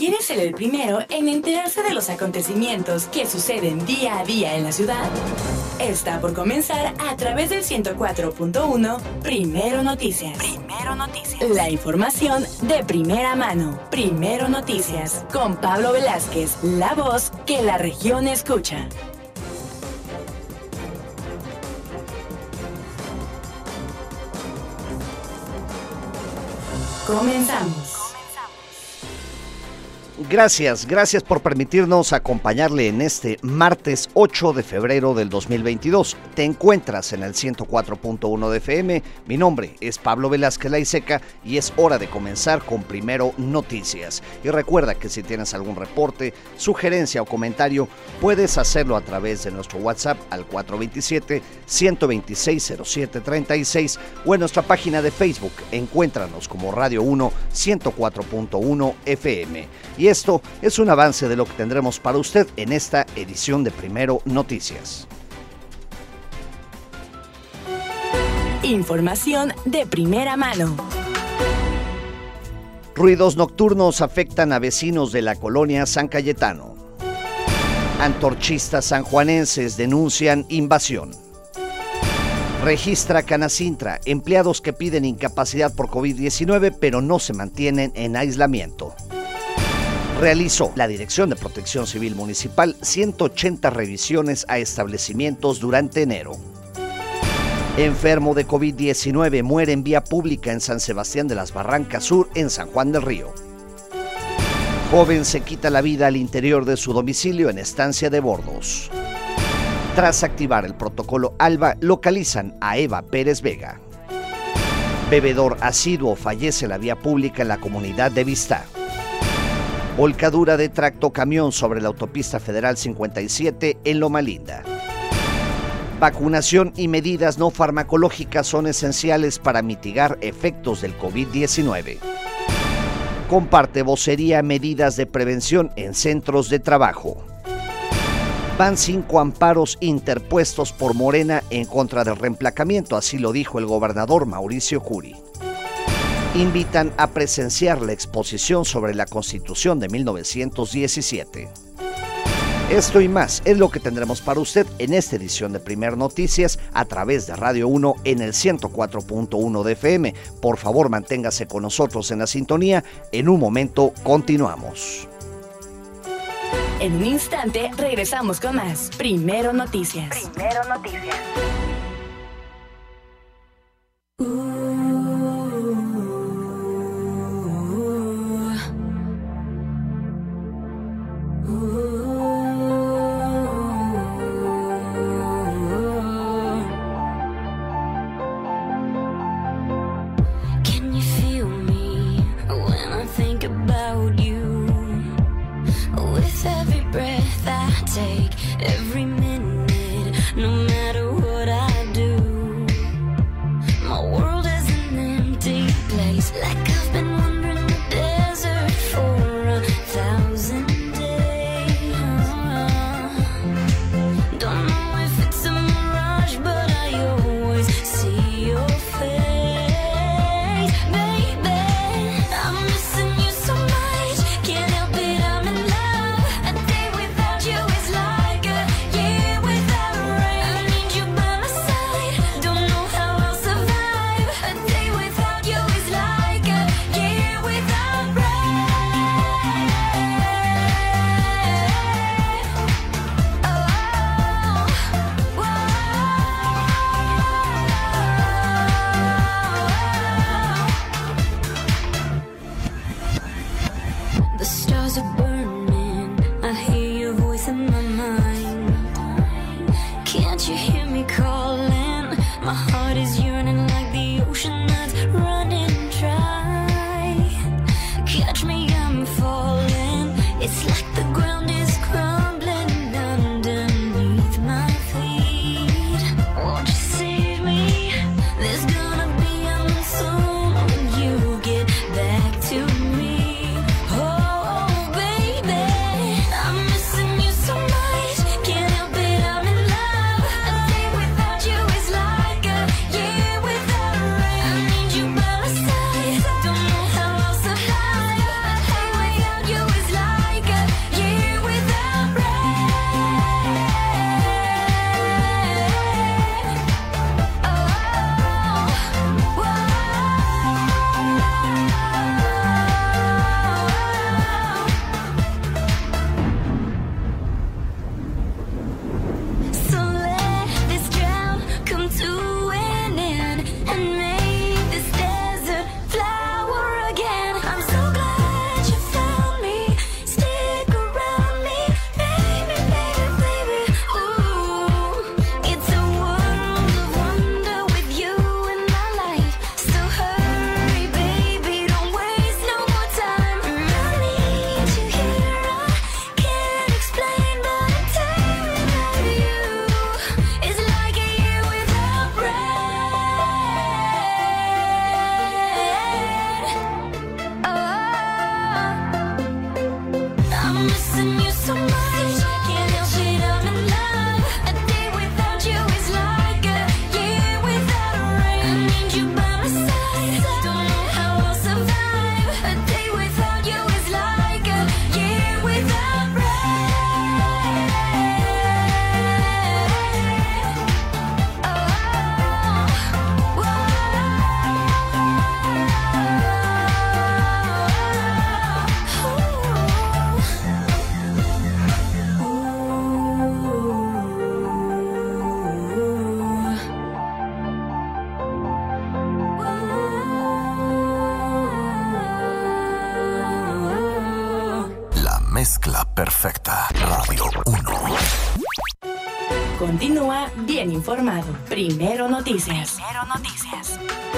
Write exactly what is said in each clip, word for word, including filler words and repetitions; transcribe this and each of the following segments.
¿Quieres ser el primero en enterarse de los acontecimientos que suceden día a día en la ciudad? Está por comenzar a través del ciento cuatro punto uno Primero Noticias. Primero Noticias. La información de primera mano. Primero Noticias. Con Pablo Velázquez, la voz que la región escucha. Comenzamos. Gracias, gracias por permitirnos acompañarle en este martes ocho de febrero del dos mil veintidós. Te encuentras en el ciento cuatro punto uno de F M. Mi nombre es Pablo Velázquez Laiseca y es hora de comenzar con Primero Noticias. Y recuerda que si tienes algún reporte, sugerencia o comentario, puedes hacerlo a través de nuestro WhatsApp al cuatro dos siete, uno dos seis, cero siete tres seis o en nuestra página de Facebook. Encuéntranos como Radio uno ciento cuatro punto uno F M. Y esto es un avance de lo que tendremos para usted en esta edición de Primero Noticias. Información de primera mano. Ruidos nocturnos afectan a vecinos de la colonia San Cayetano. Antorchistas sanjuanenses denuncian invasión. Registra Canacintra empleados que piden incapacidad por COVID diecinueve pero no se mantienen en aislamiento. Realizó la Dirección de Protección Civil Municipal ciento ochenta revisiones a establecimientos durante enero. Enfermo de COVID diecinueve muere en vía pública en San Sebastián de las Barrancas Sur, en San Juan del Río. Joven se quita la vida al interior de su domicilio en Estancia de Bordos. Tras activar el protocolo ALBA, localizan a Eva Pérez Vega. Bebedor asiduo fallece en la vía pública en la comunidad de Vistá. Volcadura de tractocamión sobre la autopista federal cincuenta y siete en Loma Linda. Vacunación y medidas no farmacológicas son esenciales para mitigar efectos del COVID diecinueve. Comparte vocería medidas de prevención en centros de trabajo. Van cinco amparos interpuestos por Morena en contra del reemplacamiento, así lo dijo el gobernador Mauricio Curi. Invitan a presenciar la exposición sobre la Constitución de mil novecientos diecisiete. Esto y más es lo que tendremos para usted en esta edición de Primer Noticias a través de Radio uno en el ciento cuatro punto uno de F M. Por favor, manténgase con nosotros en la sintonía. En un momento continuamos. En un instante regresamos con más Primero Noticias. Primero Noticias. Every minute, no matter what I Mezcla perfecta. Radio uno. Continúa bien informado. Primero Noticias. Primero Noticias.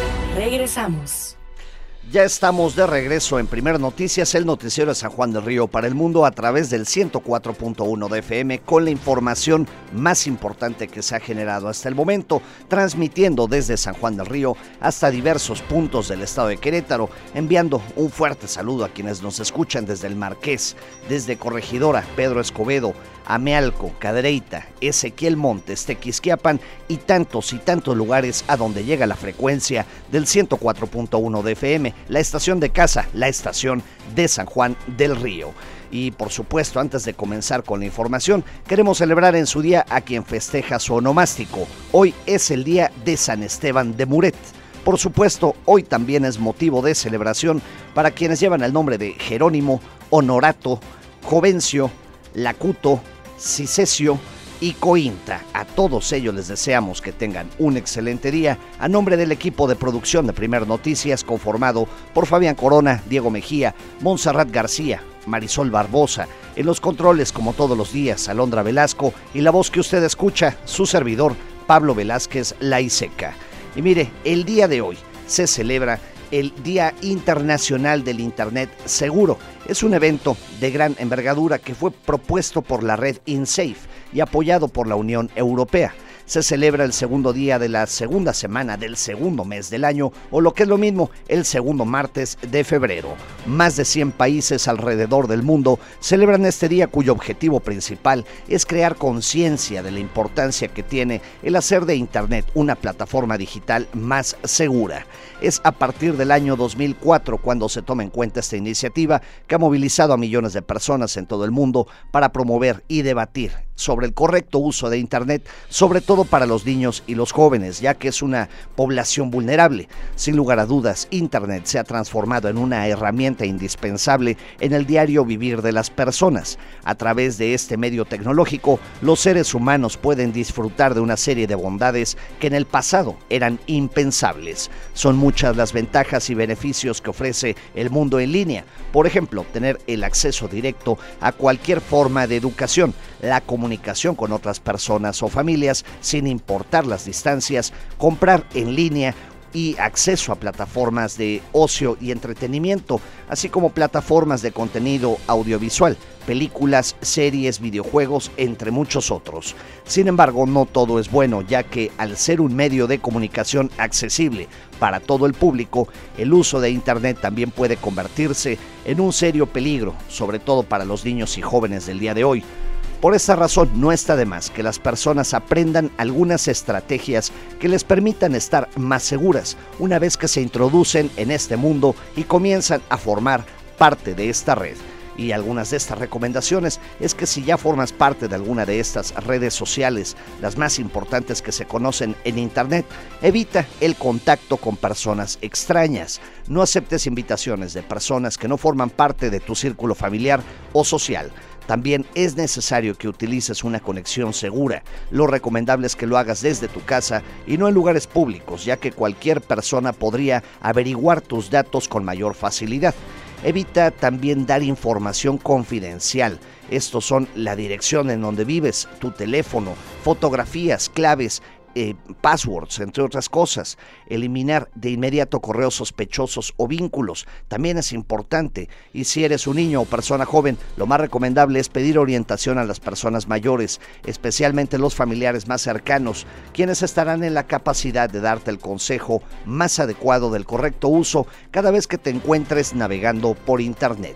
Regresamos. Ya estamos de regreso en Primero Noticias, el noticiero de San Juan del Río para el mundo a través del ciento cuatro punto uno de F M con la información más importante que se ha generado hasta el momento, transmitiendo desde San Juan del Río hasta diversos puntos del estado de Querétaro, enviando un fuerte saludo a quienes nos escuchan desde el Marqués, desde Corregidora, Pedro Escobedo, Amealco, Cadereyta, Ezequiel Montes, Tequisquiapan y tantos y tantos lugares a donde llega la frecuencia del ciento cuatro punto uno de F M, la estación de casa, la estación de San Juan del Río. Y por supuesto, antes de comenzar con la información, queremos celebrar en su día a quien festeja su onomástico. Hoy es el día de San Esteban de Muret. Por supuesto, hoy también es motivo de celebración para quienes llevan el nombre de Jerónimo, Honorato, Jovencio, Lacuto, Cicesio y Cointa. A todos ellos les deseamos que tengan un excelente día a nombre del equipo de producción de Primero Noticias conformado por Fabián Corona, Diego Mejía, Montserrat García, Marisol Barbosa, en los controles como todos los días Alondra Velasco y la voz que usted escucha, su servidor Pablo Velázquez Laiseca. Y mire, el día de hoy se celebra el Día Internacional del Internet Seguro. Es un evento de gran envergadura que fue propuesto por la red InSafe y apoyado por la Unión Europea. Se celebra el segundo día de la segunda semana del segundo mes del año, o lo que es lo mismo, el segundo martes de febrero. Más de cien países alrededor del mundo celebran este día, cuyo objetivo principal es crear conciencia de la importancia que tiene el hacer de Internet una plataforma digital más segura. Es a partir del año dos mil cuatro cuando se toma en cuenta esta iniciativa que ha movilizado a millones de personas en todo el mundo para promover y debatir sobre el correcto uso de Internet, sobre todo para los niños y los jóvenes, ya que es una población vulnerable. Sin lugar a dudas, Internet se ha transformado en una herramienta indispensable en el diario vivir de las personas. A través de este medio tecnológico, los seres humanos pueden disfrutar de una serie de bondades que en el pasado eran impensables. Son muchas las ventajas y beneficios que ofrece el mundo en línea. Por ejemplo, obtener el acceso directo a cualquier forma de educación, la comunicación con otras personas o familias sin importar las distancias, comprar en línea y acceso a plataformas de ocio y entretenimiento, así como plataformas de contenido audiovisual, películas, series, videojuegos, entre muchos otros. Sin embargo, no todo es bueno, ya que al ser un medio de comunicación accesible para todo el público, el uso de Internet también puede convertirse en un serio peligro, sobre todo para los niños y jóvenes del día de hoy. Por esta razón, no está de más que las personas aprendan algunas estrategias que les permitan estar más seguras una vez que se introducen en este mundo y comienzan a formar parte de esta red. Y algunas de estas recomendaciones es que si ya formas parte de alguna de estas redes sociales, las más importantes que se conocen en Internet, evita el contacto con personas extrañas. No aceptes invitaciones de personas que no forman parte de tu círculo familiar o social. También es necesario que utilices una conexión segura. Lo recomendable es que lo hagas desde tu casa y no en lugares públicos, ya que cualquier persona podría averiguar tus datos con mayor facilidad. Evita también dar información confidencial. Estos son la dirección en donde vives, tu teléfono, fotografías, claves, Eh, passwords, entre otras cosas. Eliminar de inmediato correos sospechosos o vínculos también es importante, y si eres un niño o persona joven, lo más recomendable es pedir orientación a las personas mayores, especialmente los familiares más cercanos, quienes estarán en la capacidad de darte el consejo más adecuado del correcto uso cada vez que te encuentres navegando por Internet.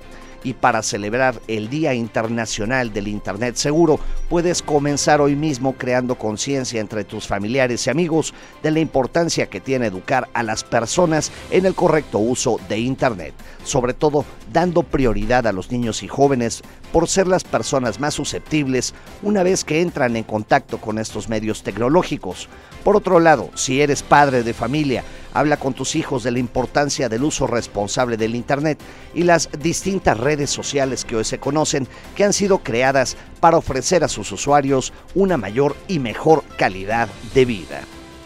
Y para celebrar el Día Internacional del Internet Seguro, puedes comenzar hoy mismo creando conciencia entre tus familiares y amigos de la importancia que tiene educar a las personas en el correcto uso de Internet, sobre todo dando prioridad a los niños y jóvenes por ser las personas más susceptibles una vez que entran en contacto con estos medios tecnológicos. Por otro lado, si eres padre de familia, habla con tus hijos de la importancia del uso responsable del Internet y las distintas redes sociales que hoy se conocen, que han sido creadas para ofrecer a sus usuarios una mayor y mejor calidad de vida.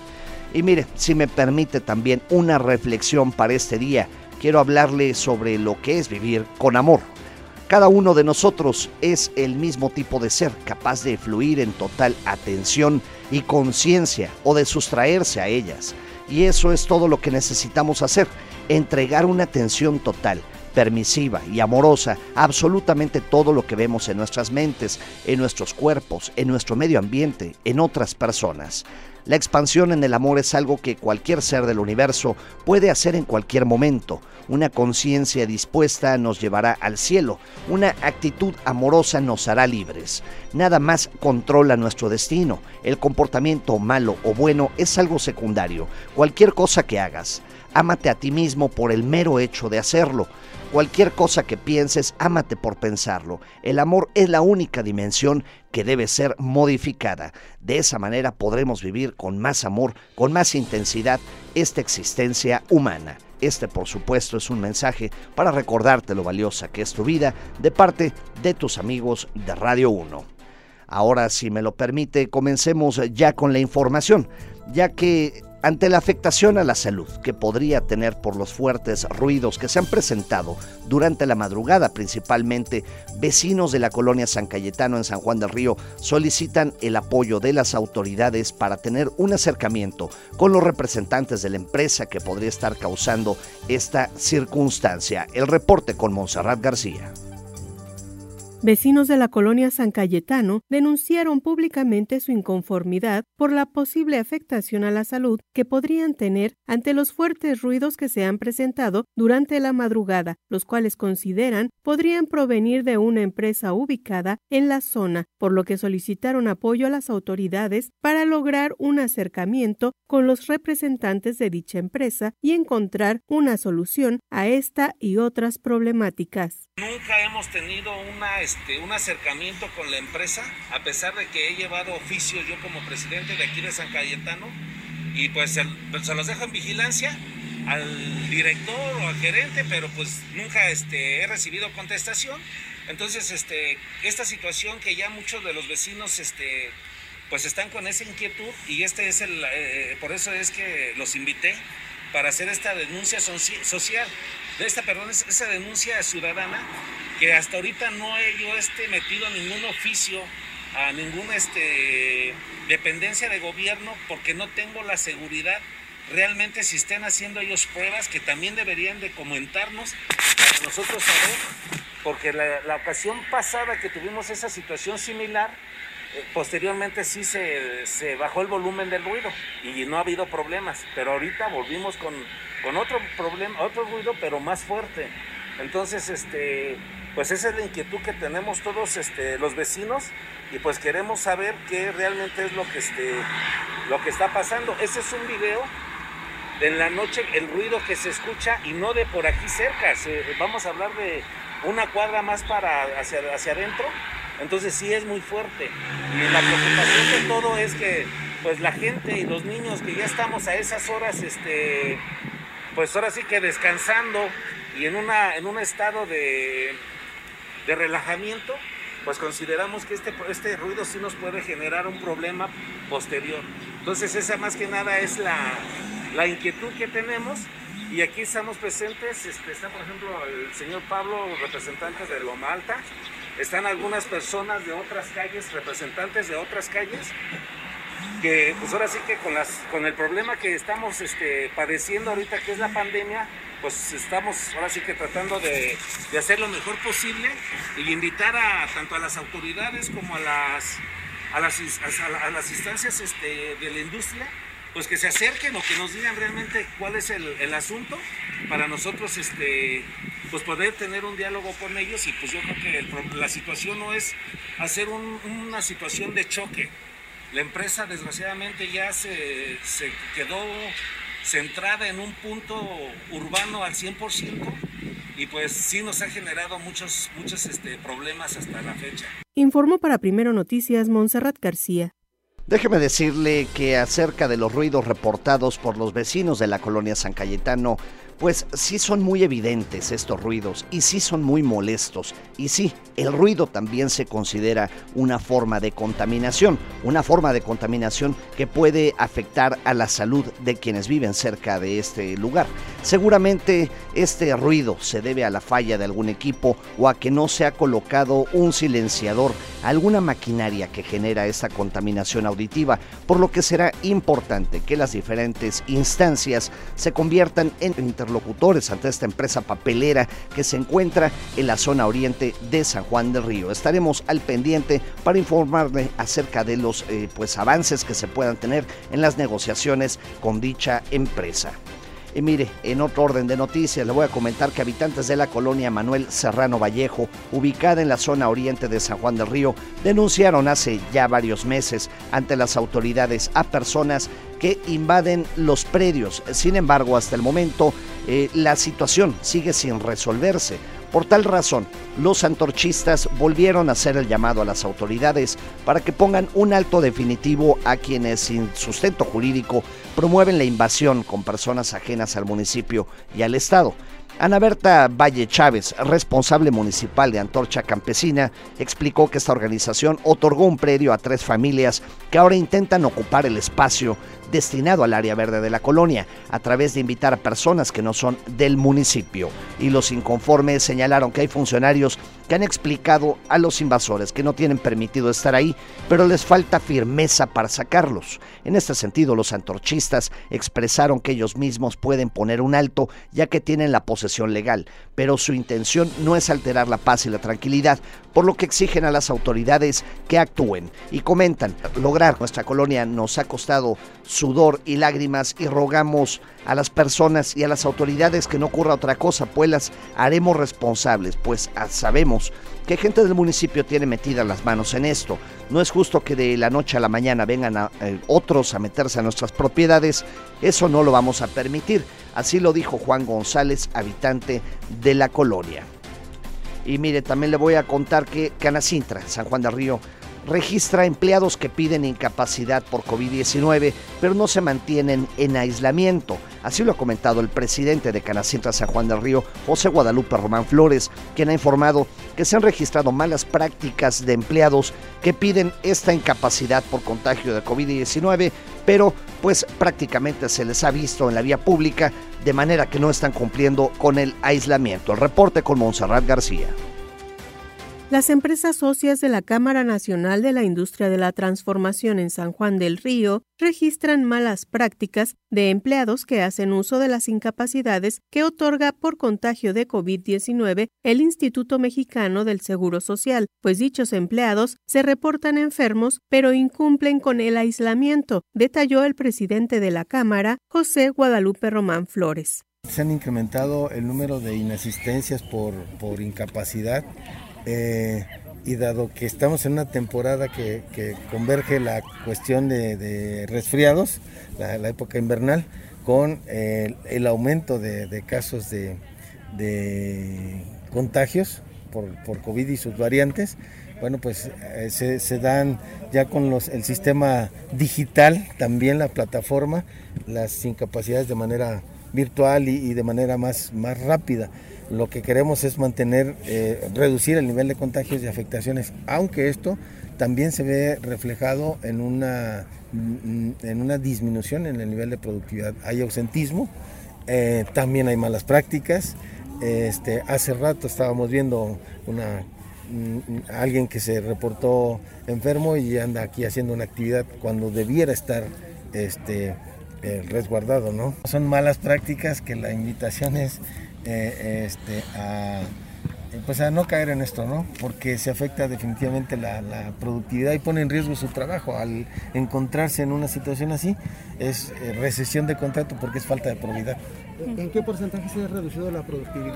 Y mire, si me permite también una reflexión para este día, quiero hablarle sobre lo que es vivir con amor. Cada uno de nosotros es el mismo tipo de ser, capaz de fluir en total atención y conciencia o de sustraerse a ellas. Y eso es todo lo que necesitamos hacer, entregar una atención total, permisiva y amorosa a absolutamente todo lo que vemos en nuestras mentes, en nuestros cuerpos, en nuestro medio ambiente, en otras personas. La expansión en el amor es algo que cualquier ser del universo puede hacer en cualquier momento. Una conciencia dispuesta nos llevará al cielo. Una actitud amorosa nos hará libres. Nada más controla nuestro destino. El comportamiento malo o bueno es algo secundario. Cualquier cosa que hagas, ámate a ti mismo por el mero hecho de hacerlo. Cualquier cosa que pienses, ámate por pensarlo. El amor es la única dimensión que debe ser modificada. De esa manera podremos vivir con más amor, con más intensidad, esta existencia humana. Este, por supuesto, es un mensaje para recordarte lo valiosa que es tu vida de parte de tus amigos de Radio uno. Ahora, si me lo permite, comencemos ya con la información, ya que ante la afectación a la salud que podría tener por los fuertes ruidos que se han presentado durante la madrugada, principalmente vecinos de la colonia San Cayetano en San Juan del Río solicitan el apoyo de las autoridades para tener un acercamiento con los representantes de la empresa que podría estar causando esta circunstancia. El reporte con Montserrat García. Vecinos de la colonia San Cayetano denunciaron públicamente su inconformidad por la posible afectación a la salud que podrían tener ante los fuertes ruidos que se han presentado durante la madrugada, los cuales consideran podrían provenir de una empresa ubicada en la zona, por lo que solicitaron apoyo a las autoridades para lograr un acercamiento con los representantes de dicha empresa y encontrar una solución a esta y otras problemáticas. Nunca hemos tenido una, este, un acercamiento con la empresa, a pesar de que he llevado oficios yo como presidente de aquí de San Cayetano, y pues se, se los dejo en vigilancia al director o al gerente, pero pues nunca este, he recibido contestación. Entonces este, esta situación que ya muchos de los vecinos este, pues están con esa inquietud, y este es el, eh, por eso es que los invité para hacer esta denuncia social, de esta, perdón, esa denuncia ciudadana, que hasta ahorita no he yo este, metido ningún oficio a ninguna este, dependencia de gobierno, porque no tengo la seguridad realmente si estén haciendo ellos pruebas que también deberían de comentarnos para nosotros saber, porque la, la ocasión pasada que tuvimos esa situación similar, posteriormente sí se, se bajó el volumen del ruido y no ha habido problemas, pero ahorita volvimos con, con otro problema, otro ruido, pero más fuerte. Entonces, este, pues esa es la inquietud que tenemos todos este, los vecinos, y pues queremos saber qué realmente es lo que, este, lo que está pasando. Ese es un video de en la noche, el ruido que se escucha, y no de por aquí cerca, se, vamos a hablar de una cuadra más para hacia, hacia adentro. Entonces sí es muy fuerte, y la preocupación de todo es que pues la gente y los niños que ya estamos a esas horas, este, pues ahora sí que descansando y en, una, en un estado de, de relajamiento, pues consideramos que este, este ruido sí nos puede generar un problema posterior. Entonces esa más que nada es la, la inquietud que tenemos. Y aquí estamos presentes, este, está por ejemplo el señor Pablo, representante de Loma Alta, están algunas personas de otras calles, representantes de otras calles, que pues ahora sí que con, las, con el problema que estamos este, padeciendo ahorita, que es la pandemia, pues estamos ahora sí que tratando de, de hacer lo mejor posible y invitar a tanto a las autoridades como a las, a las, a las instancias este, de la industria, pues que se acerquen o que nos digan realmente cuál es el, el asunto para nosotros este, pues poder tener un diálogo con ellos y pues yo creo que el, la situación no es hacer un, una situación de choque. La empresa desgraciadamente ya se, se quedó centrada en un punto urbano al cien por ciento y pues sí nos ha generado muchos, muchos este, problemas hasta la fecha. Informó para Primero Noticias Montserrat García. Déjeme decirle que acerca de los ruidos reportados por los vecinos de la colonia San Cayetano, pues sí son muy evidentes estos ruidos y sí son muy molestos. Y sí, el ruido también se considera una forma de contaminación, una forma de contaminación que puede afectar a la salud de quienes viven cerca de este lugar. Seguramente este ruido se debe a la falla de algún equipo o a que no se ha colocado un silenciador, alguna maquinaria que genera esa contaminación auditiva, por lo que será importante que las diferentes instancias se conviertan en interlocutores ante esta empresa papelera que se encuentra en la zona oriente de San Juan del Río. Estaremos al pendiente para informarle acerca de los eh, pues avances que se puedan tener en las negociaciones con dicha empresa. Y mire, en otro orden de noticias, le voy a comentar que habitantes de la colonia Manuel Serrano Vallejo, ubicada en la zona oriente de San Juan del Río, denunciaron hace ya varios meses ante las autoridades a personas que invaden los predios. Sin embargo, hasta el momento, eh, la situación sigue sin resolverse. Por tal razón, los antorchistas volvieron a hacer el llamado a las autoridades para que pongan un alto definitivo a quienes sin sustento jurídico promueven la invasión con personas ajenas al municipio y al Estado. Ana Berta Valle Chávez, responsable municipal de Antorcha Campesina, explicó que esta organización otorgó un predio a tres familias que ahora intentan ocupar el espacio destinado al área verde de la colonia, a través de invitar a personas que no son del municipio. Y los inconformes señalaron que hay funcionarios que han explicado a los invasores que no tienen permitido estar ahí, pero les falta firmeza para sacarlos. En este sentido, los antorchistas expresaron que ellos mismos pueden poner un alto, ya que tienen la posesión legal, pero su intención no es alterar la paz y la tranquilidad, por lo que exigen a las autoridades que actúen. Y comentan, lograr nuestra colonia nos ha costado sudor y lágrimas y rogamos a las personas y a las autoridades que no ocurra otra cosa, pues las haremos responsables, pues sabemos que gente del municipio tiene metidas las manos en esto. No es justo que de la noche a la mañana vengan a, eh, otros a meterse a nuestras propiedades, eso no lo vamos a permitir. Así lo dijo Juan González, habitante de la colonia. Y mire, también le voy a contar que Canacintra, San Juan del Río, registra empleados que piden incapacidad por COVID diecinueve, pero no se mantienen en aislamiento. Así lo ha comentado el presidente de Canacintra San Juan del Río, José Guadalupe Román Flores, quien ha informado que se han registrado malas prácticas de empleados que piden esta incapacidad por contagio de COVID diecinueve, pero pues prácticamente se les ha visto en la vía pública, de manera que no están cumpliendo con el aislamiento. El reporte con Montserrat García. Las empresas socias de la Cámara Nacional de la Industria de la Transformación en San Juan del Río registran malas prácticas de empleados que hacen uso de las incapacidades que otorga por contagio de COVID diecinueve el Instituto Mexicano del Seguro Social, pues dichos empleados se reportan enfermos pero incumplen con el aislamiento, detalló el presidente de la Cámara, José Guadalupe Román Flores. Se han incrementado el número de inasistencias por, por incapacidad. Eh, y dado que estamos en una temporada que, que converge la cuestión de, de resfriados, la, la época invernal, con eh, el, el aumento de, de casos de, de contagios por, por COVID y sus variantes, bueno, pues eh, se, se dan ya con los, el sistema digital, también la plataforma, las incapacidades de manera virtual y, y de manera más, más rápida. Lo que queremos es mantener, eh, reducir el nivel de contagios y afectaciones, aunque esto también se ve reflejado en una, en una disminución en el nivel de productividad. Hay ausentismo, eh, también hay malas prácticas. Este, hace rato estábamos viendo una, alguien que se reportó enfermo y anda aquí haciendo una actividad cuando debiera estar este, eh, resguardado, ¿no? Son malas prácticas que la invitación es Eh, este, a, pues a no caer en esto, ¿no? Porque se afecta definitivamente la, la productividad y pone en riesgo su trabajo. Al encontrarse en una situación así, es eh, recesión de contrato porque es falta de probidad. ¿En qué porcentaje se ha reducido la productividad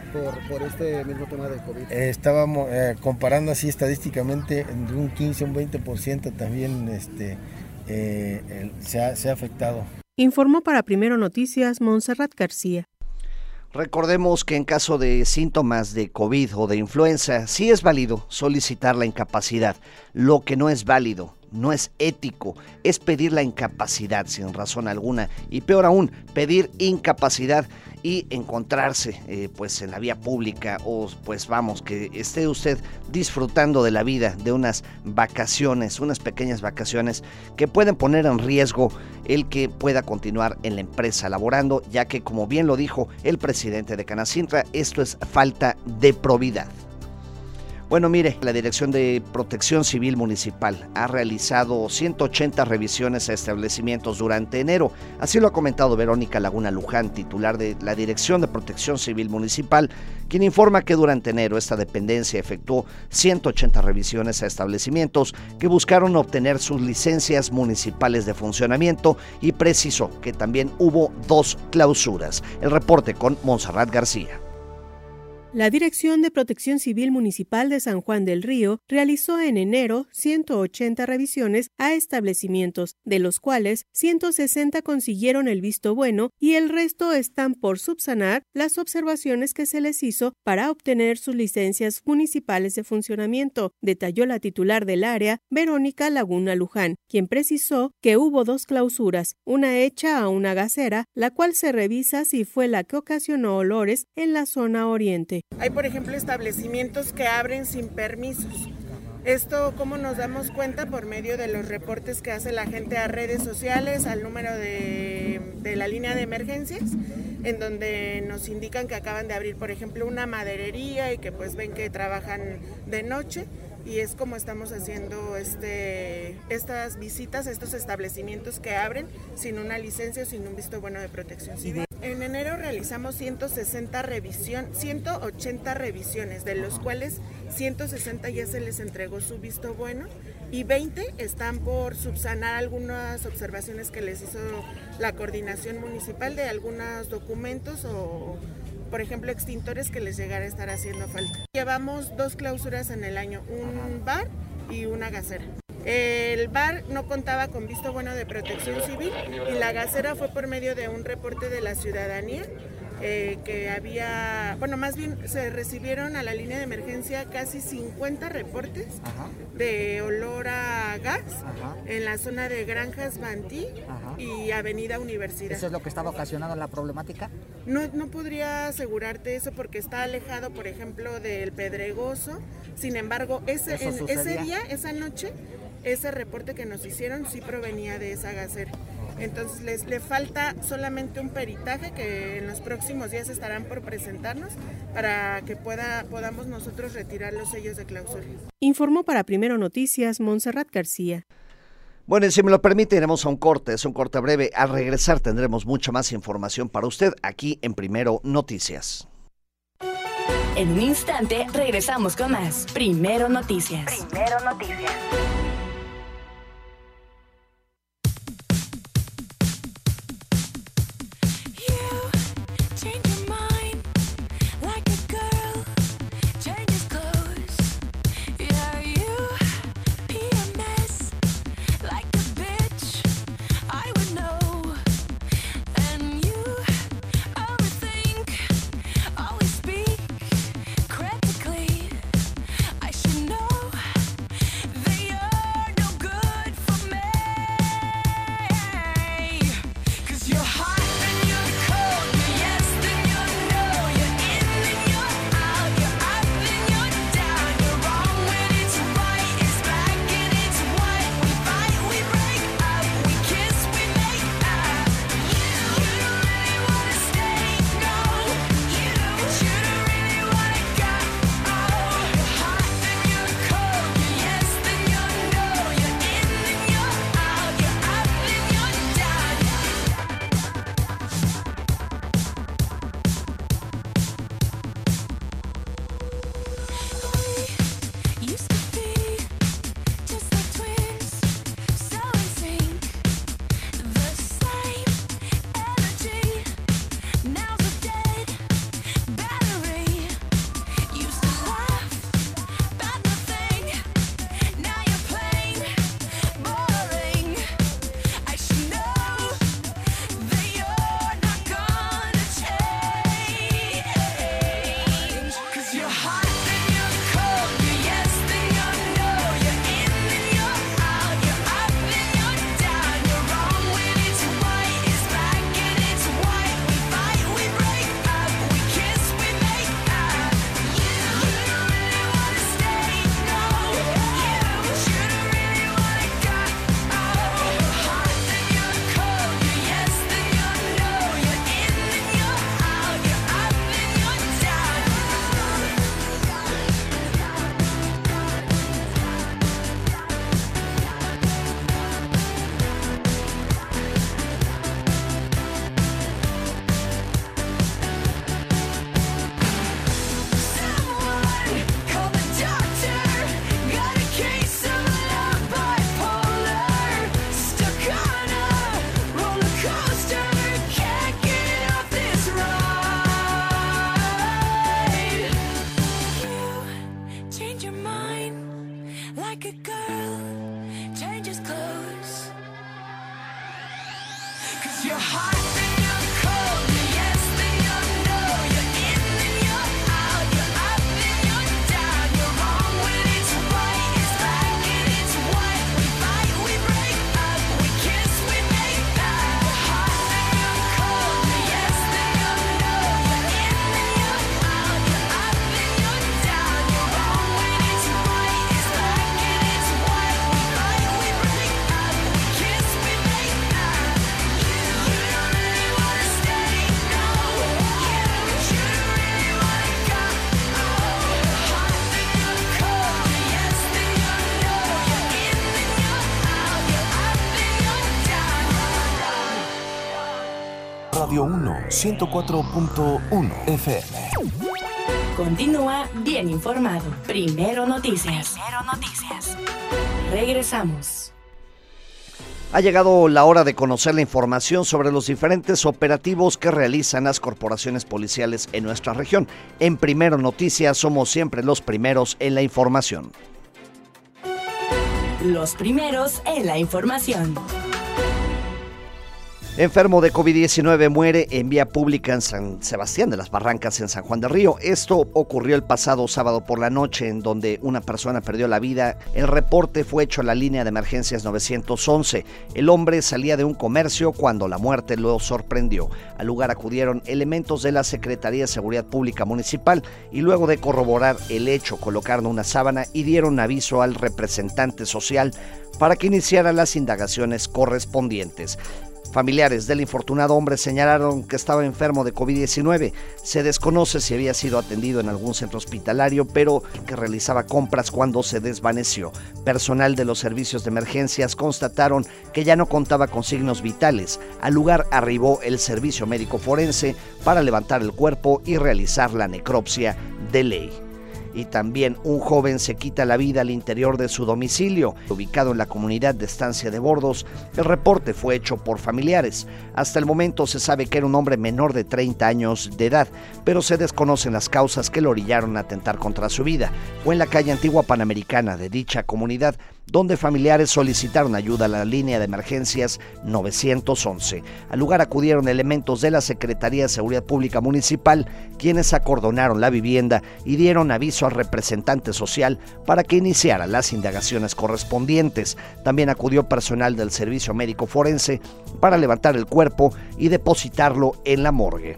por, por este mismo tema de COVID? Eh, estábamos eh, comparando así estadísticamente, de un quince a un veinte por ciento también este, eh, el, se, ha, se ha afectado. Informó para Primero Noticias Montserrat García. Recordemos que en caso de síntomas de COVID o de influenza, sí es válido solicitar la incapacidad. Lo que no es válido, no es ético, es pedir la incapacidad sin razón alguna y peor aún, pedir incapacidad y encontrarse eh, pues en la vía pública o pues vamos, que esté usted disfrutando de la vida, de unas vacaciones, unas pequeñas vacaciones que pueden poner en riesgo el que pueda continuar en la empresa laborando, ya que como bien lo dijo el presidente de Canacintra, esto es falta de probidad. Bueno, mire, la Dirección de Protección Civil Municipal ha realizado ciento ochenta revisiones a establecimientos durante enero. Así lo ha comentado Verónica Laguna Luján, titular de la Dirección de Protección Civil Municipal, quien informa que durante enero esta dependencia efectuó ciento ochenta revisiones a establecimientos que buscaron obtener sus licencias municipales de funcionamiento y precisó que también hubo dos clausuras. El reporte con Montserrat García. La Dirección de Protección Civil Municipal de San Juan del Río realizó en enero ciento ochenta revisiones a establecimientos, de los cuales ciento sesenta consiguieron el visto bueno y el resto están por subsanar las observaciones que se les hizo para obtener sus licencias municipales de funcionamiento, detalló la titular del área, Verónica Laguna Luján, quien precisó que hubo dos clausuras, una hecha a una gasera, la cual se revisa si fue la que ocasionó olores en la zona oriente. Hay, por ejemplo, establecimientos que abren sin permisos. Esto, ¿cómo nos damos cuenta? Por medio de los reportes que hace la gente a redes sociales, al número de, de la línea de emergencias, en donde nos indican que acaban de abrir, por ejemplo, una maderería y que pues ven que trabajan de noche. Y es como estamos haciendo este, estas visitas a estos establecimientos que abren sin una licencia o sin un visto bueno de protección civil. En enero realizamos ciento sesenta revisión, ciento ochenta revisiones, de los cuales ciento sesenta ya se les entregó su visto bueno y veinte están por subsanar algunas observaciones que les hizo la coordinación municipal de algunos documentos o, por ejemplo, extintores que les llegara a estar haciendo falta. Llevamos dos clausuras en el año, un bar y una gasera. El bar no contaba con visto bueno de protección civil y la gasera fue por medio de un reporte de la ciudadanía eh, que había, bueno, más bien se recibieron a la línea de emergencia casi cincuenta reportes Ajá. de olor a gas Ajá. en la zona de Granjas Bantí Ajá. y Avenida Universidad. ¿Eso es lo que estaba ocasionando la problemática? No, no podría asegurarte eso porque está alejado, por ejemplo, del Pedregoso. Sin embargo, ese, en, ese día, esa noche, ese reporte que nos hicieron sí provenía de esa gasera. Entonces les le falta solamente un peritaje que en los próximos días estarán por presentarnos para que pueda podamos nosotros retirar los sellos de clausura. Informó para Primero Noticias Montserrat García. Bueno, y si me lo permite, iremos a un corte, es un corte breve. Al regresar tendremos mucha más información para usted aquí en Primero Noticias. En un instante regresamos con más Primero Noticias. Primero Noticias. Critically, I should know that you're like a girl changes clothes. 'Cause you're hot and you're cold, you're yes and you're no, you're in and you're out, you're up and you're down, you're wrong when it's right, it's black and it's white. We fight, we break up, we kiss, we make up. You're hot and you're cold, you're yes and you're no, you're in and you're out, you're up and you're down, you're wrong when it's right, it's black and it's white. We fight, we break up, we kiss, we make up. You, you don't really wanna stay, no. You, you don't really wanna go. Oh, you're hot and you're cold, you're yes and you're no, you're in and you're out, you're up and you're down. Radio uno, ciento cuatro punto uno F M. Continúa bien informado. Primero Noticias. Primero Noticias. Regresamos. Ha llegado la hora de conocer la información sobre los diferentes operativos que realizan las corporaciones policiales en nuestra región. En Primero Noticias somos siempre los primeros en la información. Los primeros en la información. Enfermo de COVID diecinueve muere en vía pública en San Sebastián de las Barrancas, en San Juan del Río. Esto ocurrió el pasado sábado por la noche, en donde una persona perdió la vida. El reporte fue hecho a la línea de emergencias nueve once. El hombre salía de un comercio cuando la muerte lo sorprendió. Al lugar acudieron elementos de la Secretaría de Seguridad Pública Municipal y luego de corroborar el hecho colocaron una sábana y dieron aviso al representante social para que iniciara las indagaciones correspondientes. Familiares del infortunado hombre señalaron que estaba enfermo de COVID diecinueve. Se desconoce si había sido atendido en algún centro hospitalario, pero que realizaba compras cuando se desvaneció. Personal de los servicios de emergencias constataron que ya no contaba con signos vitales. Al lugar arribó el servicio médico forense para levantar el cuerpo y realizar la necropsia de ley. Y también un joven se quita la vida al interior de su domicilio, ubicado en la comunidad de Estancia de Bordos. El reporte fue hecho por familiares. Hasta el momento se sabe que era un hombre menor de treinta años de edad, pero se desconocen las causas que lo orillaron a atentar contra su vida. Fue en la calle Antigua Panamericana de dicha comunidad, donde familiares solicitaron ayuda a la línea de emergencias nueve once. Al lugar acudieron elementos de la Secretaría de Seguridad Pública Municipal, quienes acordonaron la vivienda y dieron aviso al representante social para que iniciara las indagaciones correspondientes. También acudió personal del Servicio Médico Forense para levantar el cuerpo y depositarlo en la morgue.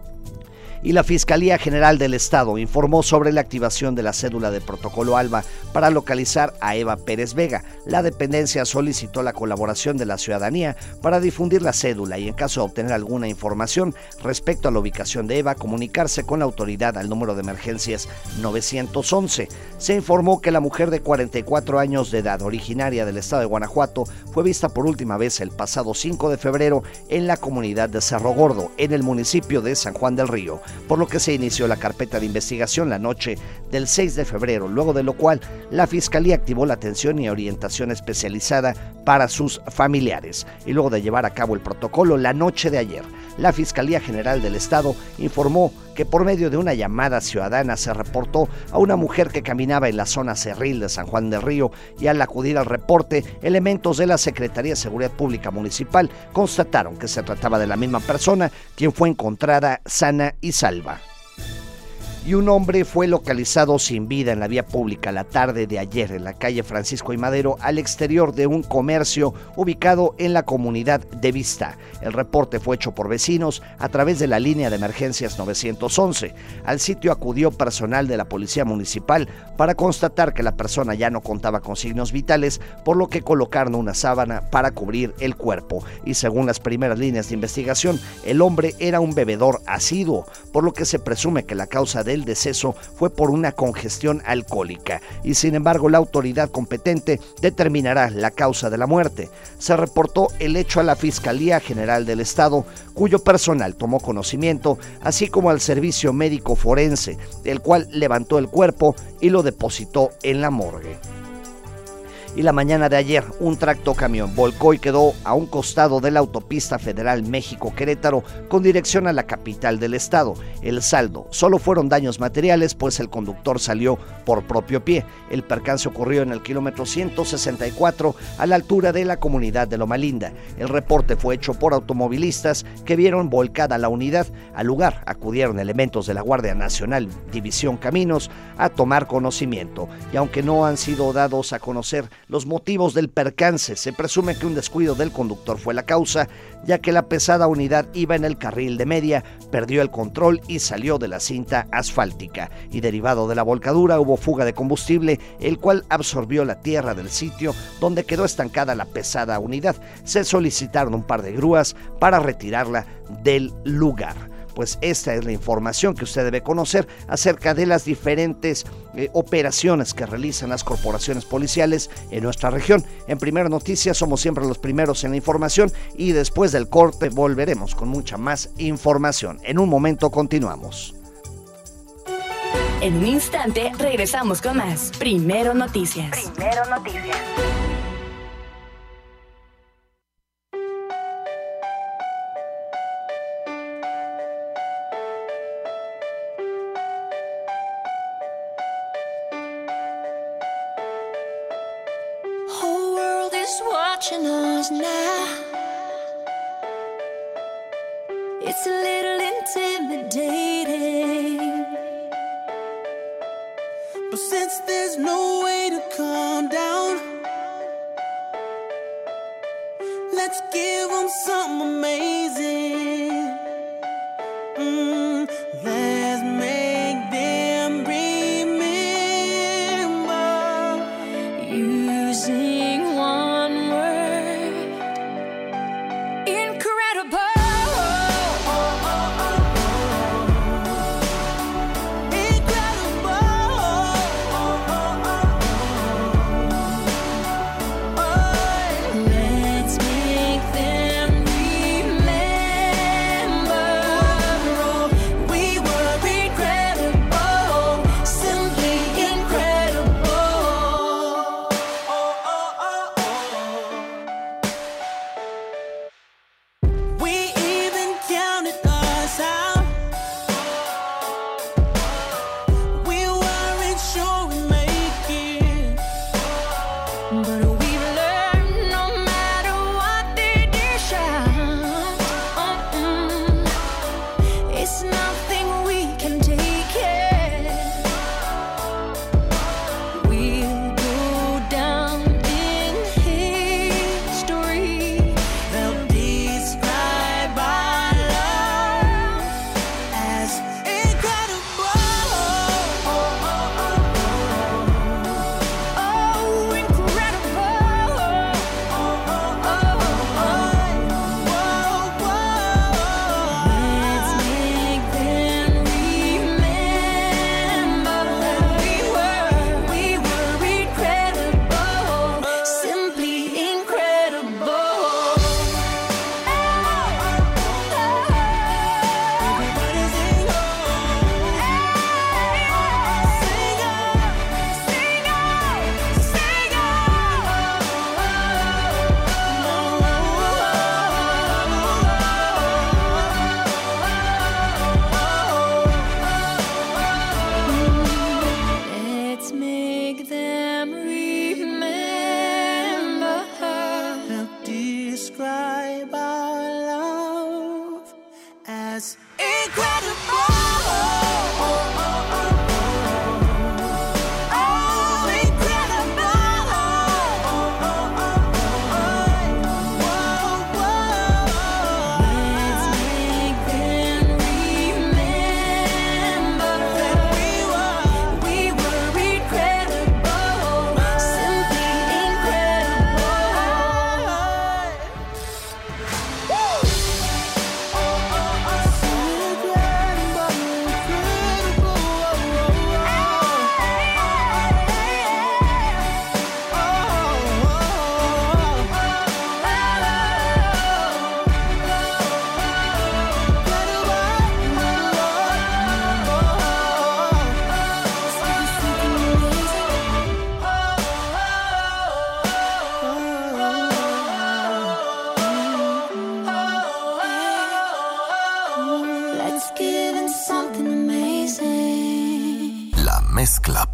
Y la Fiscalía General del Estado informó sobre la activación de la cédula de protocolo ALBA para localizar a Eva Pérez Vega. La dependencia solicitó la colaboración de la ciudadanía para difundir la cédula y, en caso de obtener alguna información respecto a la ubicación de Eva, comunicarse con la autoridad al número de emergencias nueve once. Se informó que la mujer de cuarenta y cuatro años de edad, originaria del estado de Guanajuato, fue vista por última vez el pasado cinco de febrero en la comunidad de Cerro Gordo, en el municipio de San Juan del Río, por lo que se inició la carpeta de investigación la noche del seis de febrero, luego de lo cual la Fiscalía activó la atención y orientación especializada para sus familiares. Y luego de llevar a cabo el protocolo la noche de ayer, la Fiscalía General del Estado informó que por medio de una llamada ciudadana se reportó a una mujer que caminaba en la zona cerril de San Juan del Río, y al acudir al reporte, elementos de la Secretaría de Seguridad Pública Municipal constataron que se trataba de la misma persona, quien fue encontrada sana y salva. Y un hombre fue localizado sin vida en la vía pública la tarde de ayer en la calle Francisco y Madero, al exterior de un comercio ubicado en la comunidad de Vista. El reporte fue hecho por vecinos a través de la línea de emergencias nueve once. Al sitio acudió personal de la Policía Municipal para constatar que la persona ya no contaba con signos vitales, por lo que colocaron una sábana para cubrir el cuerpo. Y según las primeras líneas de investigación, el hombre era un bebedor asiduo, por lo que se presume que la causa de el deceso fue por una congestión alcohólica, y sin embargo la autoridad competente determinará la causa de la muerte. Se reportó el hecho a la Fiscalía General del Estado, cuyo personal tomó conocimiento, así como al Servicio Médico Forense, el cual levantó el cuerpo y lo depositó en la morgue. Y la mañana de ayer, un tractocamión volcó y quedó a un costado de la autopista federal México-Querétaro con dirección a la capital del estado. El saldo solo fueron daños materiales, pues el conductor salió por propio pie. El percance ocurrió en el kilómetro ciento sesenta y cuatro a la altura de la comunidad de Loma Linda. El reporte fue hecho por automovilistas que vieron volcada la unidad. Al lugar acudieron elementos de la Guardia Nacional, División Caminos, a tomar conocimiento. Y aunque no han sido dados a conocer los motivos del percance, se presume que un descuido del conductor fue la causa, ya que la pesada unidad iba en el carril de media, perdió el control y salió de la cinta asfáltica. Y derivado de la volcadura hubo fuga de combustible, el cual absorbió la tierra del sitio donde quedó estancada la pesada unidad. Se solicitaron un par de grúas para retirarla del lugar. Pues esta es la información que usted debe conocer acerca de las diferentes eh, operaciones que realizan las corporaciones policiales en nuestra región. En Primera Noticias somos siempre los primeros en la información y después del corte volveremos con mucha más información. En un momento continuamos. En un instante regresamos con más Primero Noticias. Primero Noticias. Whole world is watching us now. It's a little intimidating, but since there's no way to calm down, let's give them something amazing. Mm, let's make them remember. using one word, incredible. Let's make them remember.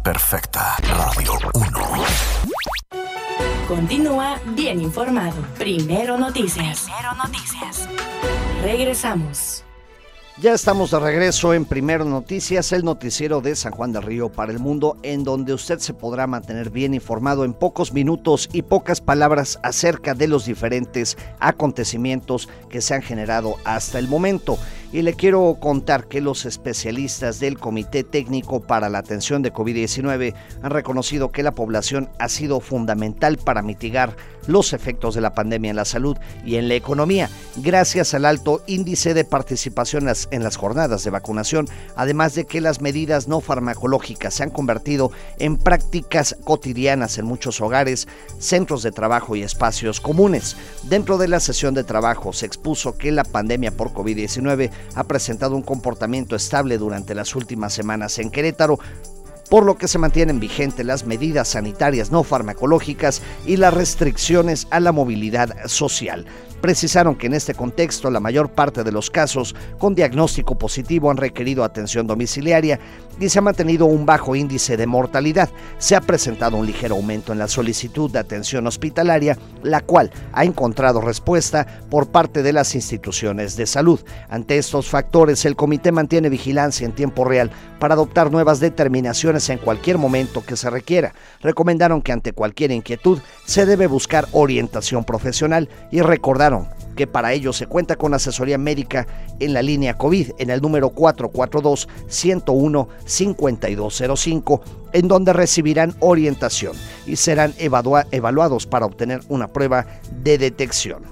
perfecta. Radio uno. Continúa bien informado. Primero Noticias. Primero Noticias. Regresamos. Ya estamos de regreso en Primero Noticias, el noticiero de San Juan del Río para el mundo, en donde usted se podrá mantener bien informado en pocos minutos y pocas palabras acerca de los diferentes acontecimientos que se han generado hasta el momento. Y le quiero contar que los especialistas del Comité Técnico para la Atención de COVID diecinueve han reconocido que la población ha sido fundamental para mitigar los efectos de la pandemia en la salud y en la economía, gracias al alto índice de participación en las jornadas de vacunación, además de que las medidas no farmacológicas se han convertido en prácticas cotidianas en muchos hogares, centros de trabajo y espacios comunes. Dentro de la sesión de trabajo se expuso que la pandemia por COVID diecinueve ha presentado un comportamiento estable durante las últimas semanas en Querétaro, por lo que se mantienen vigentes las medidas sanitarias no farmacológicas y las restricciones a la movilidad social. Precisaron que en este contexto la mayor parte de los casos con diagnóstico positivo han requerido atención domiciliaria y se ha mantenido un bajo índice de mortalidad. Se ha presentado un ligero aumento en la solicitud de atención hospitalaria, la cual ha encontrado respuesta por parte de las instituciones de salud. Ante estos factores, el comité mantiene vigilancia en tiempo real para adoptar nuevas determinaciones en cualquier momento que se requiera. Recomendaron que ante cualquier inquietud se debe buscar orientación profesional y recordar que para ello se cuenta con asesoría médica en la línea COVID en el número cuatro cuatro dos, ciento uno, cincuenta y dos cero cinco, en donde recibirán orientación y serán evalua- evaluados para obtener una prueba de detección.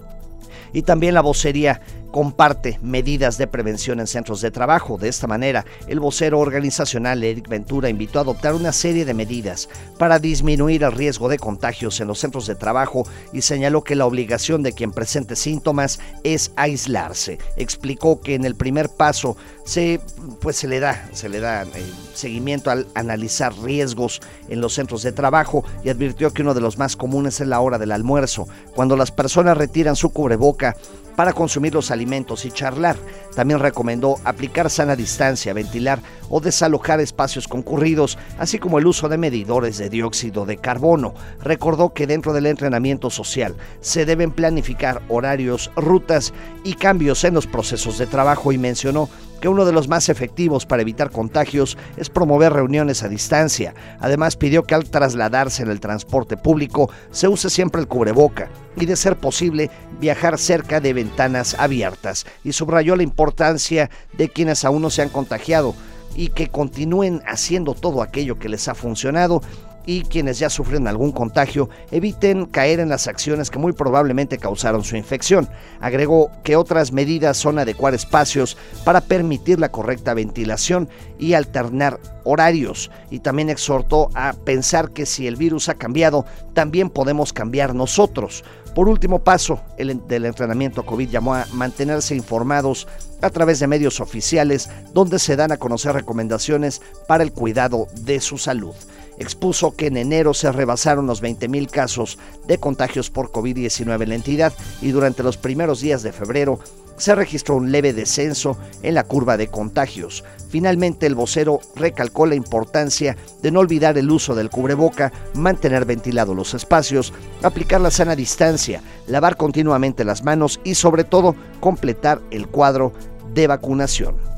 Y también la vocería comparte medidas de prevención en centros de trabajo. De esta manera, el vocero organizacional Eric Ventura invitó a adoptar una serie de medidas para disminuir el riesgo de contagios en los centros de trabajo y señaló que la obligación de quien presente síntomas es aislarse. Explicó que en el primer paso se, pues se le da, se le da eh, seguimiento al analizar riesgos en los centros de trabajo y advirtió que uno de los más comunes es la hora del almuerzo, cuando las personas retiran su cubreboca para consumir los alimentos y charlar. También recomendó aplicar sana distancia, ventilar o desalojar espacios concurridos, así como el uso de medidores de dióxido de carbono. Recordó que dentro del entrenamiento social se deben planificar horarios, rutas y cambios en los procesos de trabajo y mencionó que uno de los más efectivos para evitar contagios es promover reuniones a distancia. Además, pidió que al trasladarse en el transporte público se use siempre el cubreboca y, de ser posible, viajar cerca de ventanas abiertas. Y subrayó la importancia de quienes aún no se han contagiado y que continúen haciendo todo aquello que les ha funcionado, y quienes ya sufren algún contagio eviten caer en las acciones que muy probablemente causaron su infección. Agregó que otras medidas son adecuar espacios para permitir la correcta ventilación y alternar horarios, y también exhortó a pensar que si el virus ha cambiado, también podemos cambiar nosotros. Por último paso el, del entrenamiento COVID, llamó a mantenerse informados a través de medios oficiales donde se dan a conocer recomendaciones para el cuidado de su salud. Expuso que en enero se rebasaron los veinte mil casos de contagios por COVID diecinueve en la entidad y durante los primeros días de febrero se registró un leve descenso en la curva de contagios. Finalmente, el vocero recalcó la importancia de no olvidar el uso del cubreboca, mantener ventilados los espacios, aplicar la sana distancia, lavar continuamente las manos y, sobre todo, completar el cuadro de vacunación.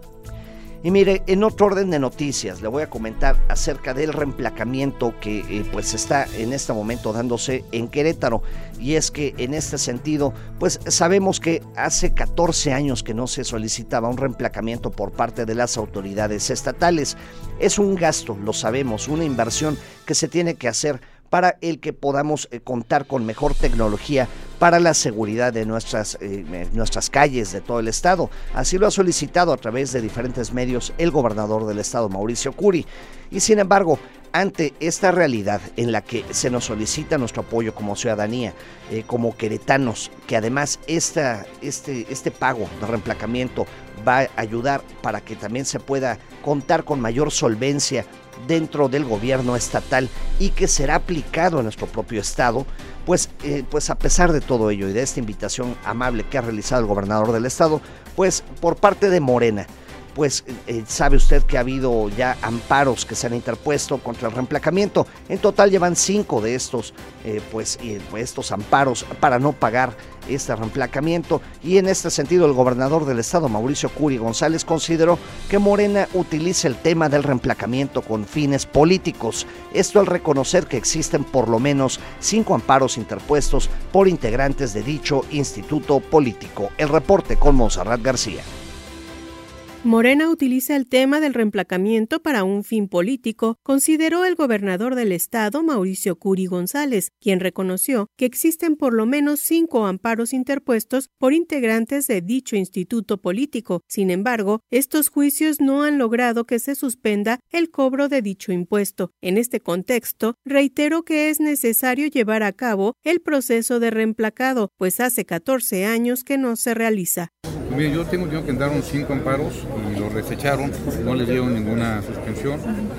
Y mire, en otro orden de noticias, le voy a comentar acerca del reemplacamiento que eh, pues está en este momento dándose en Querétaro. Y es que en este sentido, pues sabemos que hace catorce años que no se solicitaba un reemplacamiento por parte de las autoridades estatales. Es un gasto, lo sabemos, una inversión que se tiene que hacer para el que podamos eh, contar con mejor tecnología para la seguridad de nuestras, eh, nuestras calles de todo el estado. Así lo ha solicitado a través de diferentes medios el gobernador del estado, Mauricio Curi. Y sin embargo, ante esta realidad en la que se nos solicita nuestro apoyo como ciudadanía, eh, como queretanos, que además esta, este, este pago de reemplacamiento va a ayudar para que también se pueda contar con mayor solvencia dentro del gobierno estatal y que será aplicado en nuestro propio estado, pues, eh, pues a pesar de todo ello y de esta invitación amable que ha realizado el gobernador del estado, pues por parte de Morena, pues eh, sabe usted que ha habido ya amparos que se han interpuesto contra el reemplacamiento. En total llevan cinco de estos, eh, pues, eh, estos amparos para no pagar este reemplacamiento, y en este sentido el gobernador del estado, Mauricio Curi González, consideró que Morena utiliza el tema del reemplacamiento con fines políticos. Esto al reconocer que existen por lo menos cinco amparos interpuestos por integrantes de dicho instituto político. El reporte con Monserrat García. Morena utiliza el tema del reemplacamiento para un fin político, consideró el gobernador del estado, Mauricio Curi González, quien reconoció que existen por lo menos cinco amparos interpuestos por integrantes de dicho instituto político. Sin embargo, estos juicios no han logrado que se suspenda el cobro de dicho impuesto. En este contexto, reiteró que es necesario llevar a cabo el proceso de reemplacado, pues hace catorce años que no se realiza. Mire, yo tengo yo que entraron cinco amparos y los desecharon, no les dieron ninguna suspensión.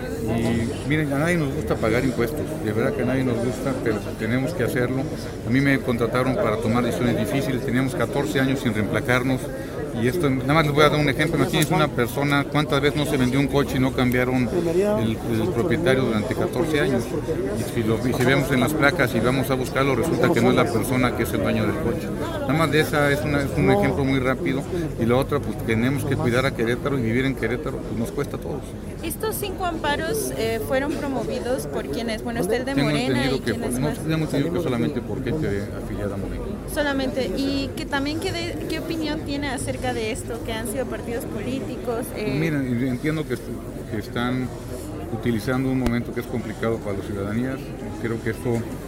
Y miren, a nadie nos gusta pagar impuestos, de verdad que a nadie nos gusta, pero tenemos que hacerlo. A mí me contrataron para tomar decisiones difíciles, teníamos catorce años sin reemplacarnos. Y esto, nada más les voy a dar un ejemplo. Imagínense una persona, ¿cuántas veces no se vendió un coche y no cambiaron el, el propietario durante catorce años? Y si, lo, y si vemos en las placas y vamos a buscarlo, resulta que no es la persona que es el dueño del coche. Nada más de esa es, una, es un ejemplo muy rápido. Y la otra, pues tenemos que cuidar a Querétaro, y vivir en Querétaro pues, nos cuesta a todos. Estos cinco amparos eh, fueron promovidos por quienes, bueno, usted de Tengo Morena y que, quienes no, más. Tengo entendido que solamente por gente afiliada a Morena. Solamente, y que también qué, de, qué opinión tiene acerca de esto, que han sido partidos políticos. Eh... Pues miren, entiendo que, que están utilizando un momento que es complicado para las ciudadanías. Creo que esto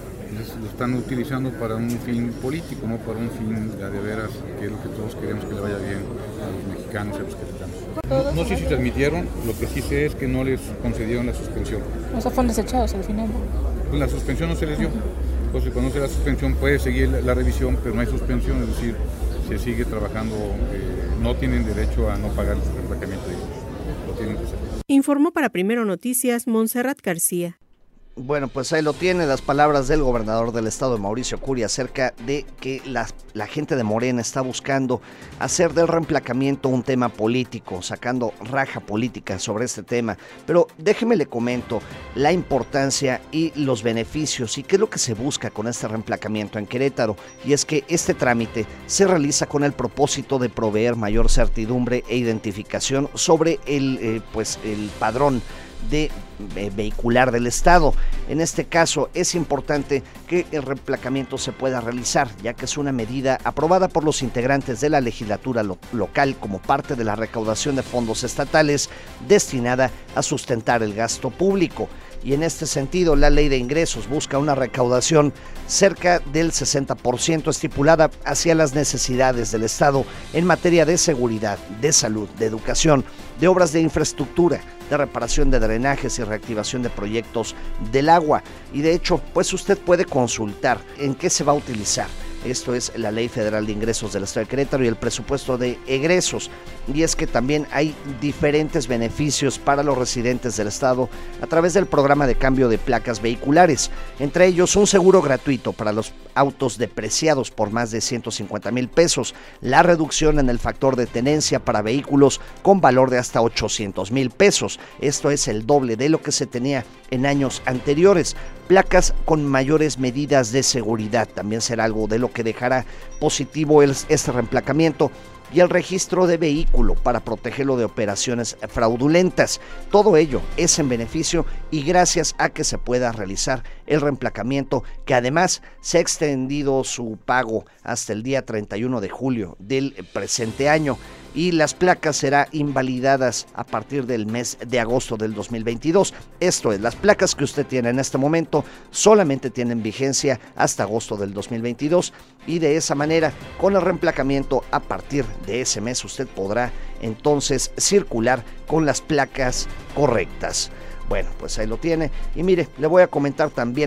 lo están utilizando para un fin político, no para un fin de, de veras, que es lo que todos queremos que le vaya bien a los mexicanos y a los queretanos. No, no sé si se admitieron, lo que sí sé es que no les concedieron la suspensión. O sea, fueron desechados al final. Pues la suspensión no se les dio. Entonces, cuando se da la suspensión puede seguir la, la revisión, pero no hay suspensión, es decir, se sigue trabajando, eh, no tienen derecho a no pagar el reemplacamiento, lo tienen que hacer. Informó para Primero Noticias Monserrat García. Bueno, pues ahí lo tiene, las palabras del gobernador del estado, de Mauricio Curi, acerca de que la, la gente de Morena está buscando hacer del reemplacamiento un tema político, sacando raja política sobre este tema. Pero déjeme le comento la importancia y los beneficios y qué es lo que se busca con este reemplacamiento en Querétaro. Y es que este trámite se realiza con el propósito de proveer mayor certidumbre e identificación sobre el, eh, pues, el padrón de eh, vehicular del estado. En este caso es importante que el reemplacamiento se pueda realizar, ya que es una medida aprobada por los integrantes de la legislatura lo- local como parte de la recaudación de fondos estatales destinada a sustentar el gasto público. Y en este sentido, la ley de ingresos busca una recaudación cerca del sesenta por ciento estipulada hacia las necesidades del Estado en materia de seguridad, de salud, de educación, de obras de infraestructura, de reparación de drenajes y reactivación de proyectos del agua. Y de hecho, pues usted puede consultar en qué se va a utilizar. Esto es la Ley Federal de Ingresos del Estado de Querétaro y el presupuesto de egresos. Y es que también hay diferentes beneficios para los residentes del Estado a través del programa de cambio de placas vehiculares. Entre ellos, un seguro gratuito para los autos depreciados por más de ciento cincuenta mil pesos. La reducción en el factor de tenencia para vehículos con valor de hasta ochocientos mil pesos. Esto es el doble de lo que se tenía en años anteriores. Placas con mayores medidas de seguridad también será algo de lo que dejará positivo el, este reemplacamiento, y el registro de vehículo para protegerlo de operaciones fraudulentas. Todo ello es en beneficio y gracias a que se pueda realizar el reemplacamiento, que además se ha extendido su pago hasta el día treinta y uno de julio del presente año, y las placas serán invalidadas a partir del mes de agosto del dos mil veintidós. Esto es, las placas que usted tiene en este momento solamente tienen vigencia hasta agosto del dos mil veintidós, y de esa manera, con el reemplacamiento a partir de ese mes, usted podrá entonces circular con las placas correctas. Bueno, pues ahí lo tiene. Y mire, le voy a comentar también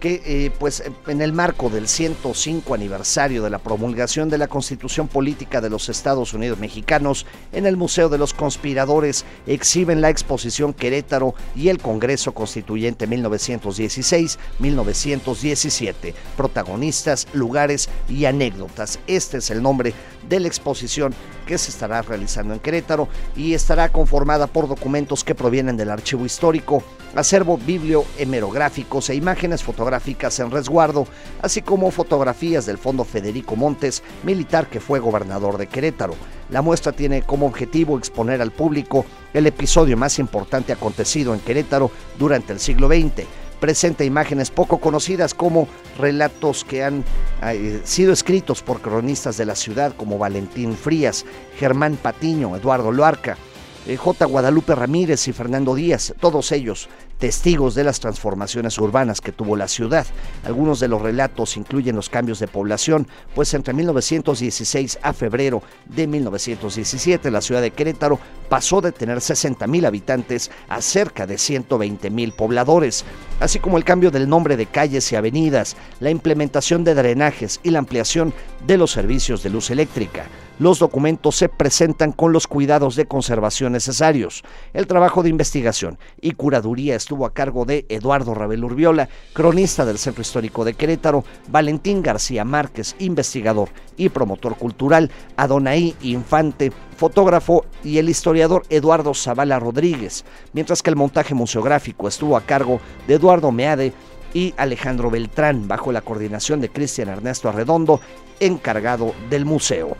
que eh, pues en el marco del ciento cinco aniversario de la promulgación de la Constitución Política de los Estados Unidos Mexicanos, en el Museo de los Conspiradores exhiben la exposición Querétaro y el Congreso Constituyente mil novecientos dieciséis a mil novecientos diecisiete, protagonistas, lugares y anécdotas. Este es el nombre de la exposición que se estará realizando en Querétaro y estará conformada por documentos que provienen del archivo histórico, acervo bibliohemerográficos e imágenes fotográficas en resguardo, así como fotografías del Fondo Federico Montes, militar que fue gobernador de Querétaro. La muestra tiene como objetivo exponer al público el episodio más importante acontecido en Querétaro durante el siglo veinte. Presenta imágenes poco conocidas como relatos que han eh, sido escritos por cronistas de la ciudad como Valentín Frías, Germán Patiño, Eduardo Loarca, eh, J. Guadalupe Ramírez y Fernando Díaz, todos ellos testigos de las transformaciones urbanas que tuvo la ciudad. Algunos de los relatos incluyen los cambios de población, pues entre mil novecientos dieciséis a febrero de mil novecientos diecisiete la ciudad de Querétaro pasó de tener sesenta mil habitantes a cerca de ciento veinte mil pobladores, así como el cambio del nombre de calles y avenidas, la implementación de drenajes y la ampliación de los servicios de luz eléctrica. Los documentos se presentan con los cuidados de conservación necesarios. El trabajo de investigación y curaduría estuvo a cargo de Eduardo Rabel Urbiola, cronista del Centro Histórico de Querétaro, Valentín García Márquez, investigador y promotor cultural, Adonai Infante, fotógrafo, y el historiador Eduardo Zavala Rodríguez, mientras que el montaje museográfico estuvo a cargo de Eduardo Meade y Alejandro Beltrán, bajo la coordinación de Cristian Ernesto Arredondo, encargado del museo.